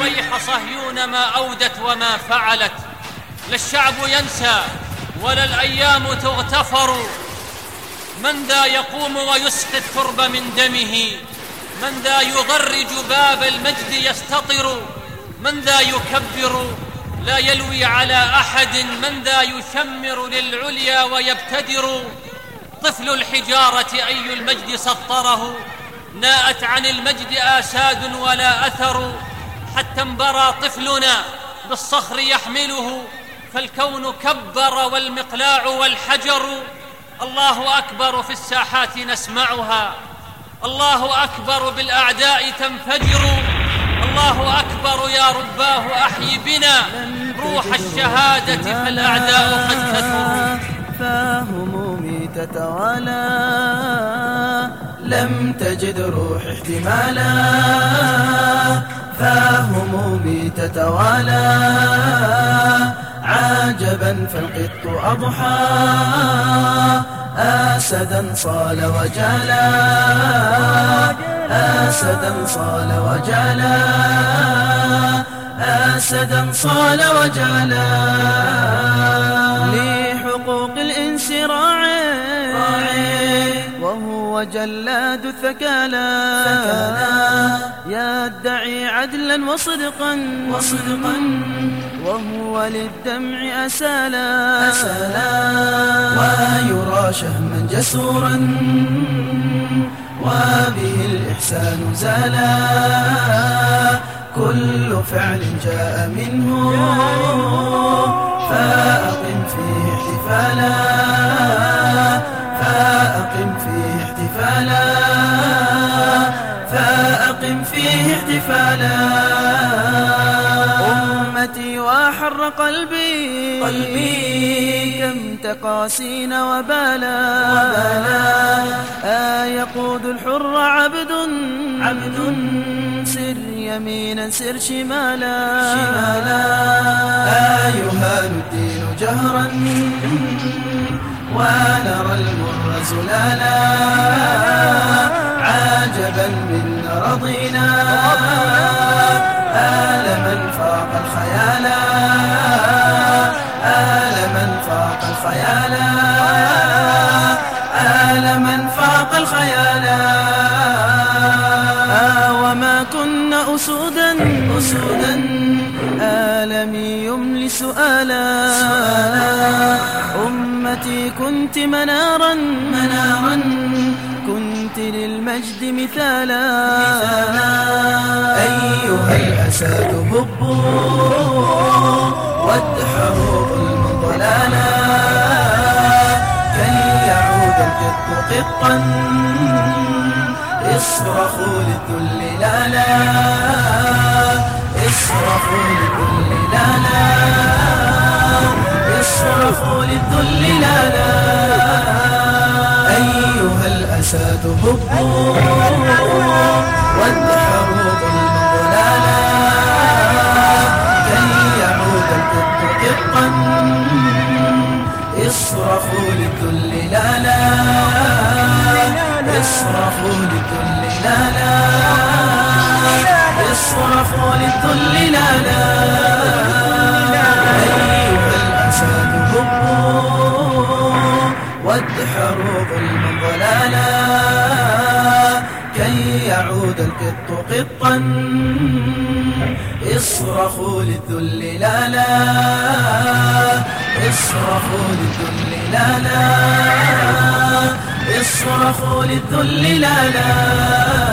ويح صهيون ما أودت وما فعلت. لا الشعب ينسى ولا الأيام تغتفر. من ذا يقوم ويسقي الترب من دمه؟ من ذا يضرج باب المجد يستطر؟ من ذا يكبر لا يلوي على أحد؟ من ذا يشمر للعليا ويبتدر؟ طفل الحجارة أي المجد سطره؟ ناءت عن المجد آساد ولا أثر. حتى انبرى طفلنا بالصخر يحمله، فالكون كبر والمقلاع والحجر. الله أكبر في الساحات نسمعها، الله أكبر بالأعداء تنفجر. الله أكبر يا رباه أحي بنا روح الشهادة فالأعداء قد كثروا. فهمومي تتوالى لم تجد روح احتمالا. فهمومي تتوالى عجبا فالقط أضحى. أسدا صال وجالا، أسدا صال وجالا، أسدا صال وجالا. لحقوق الإنس راعي وهو جلاد الثكالى. يدعي عدلا وصدقا وهو للدمع أسالا. ويرى شهما جسورا وبه الإحسان زالا. كل فعل جاء منه فأقم فيه احتفالا. فأقم فيه احتفالا. فأقم فيه احتفالا. أمتي وحر قلبي كم تقاسين وبالا. يقود الحر عبد سر يمينا سر شمالا. يهان الدين جهرا ونرى المر زلالا. عجبا منا رضينا آل من فاق الخيالا. آل من فاق الخيالا. آل من فاق الخيالا. وما كنا أسودا آلمي يملي سؤالا. أمتي كنت منارا كنت للمجد مثالا. أيها الأساد هبوا وادحروا ظلم ضلالا. كي يعود القط قطا اصرخوا للذل لالا. اصرخوا للذل لالا. اصرخوا للذل لالا. أيها الأساد هبوا وادحروا ظلم ضلالا. كي يعود القط قطا اصرخوا للذل لالا. اصرخوا للذل لالا. اصرخوا للذل لالا. أيها الأساد هبوا وادحروا ظلما ضلالا. كي يعود القط قطا اصرخوا للذل لالا. اصرخوا للذل لالا. اصرخوا للذل لالا.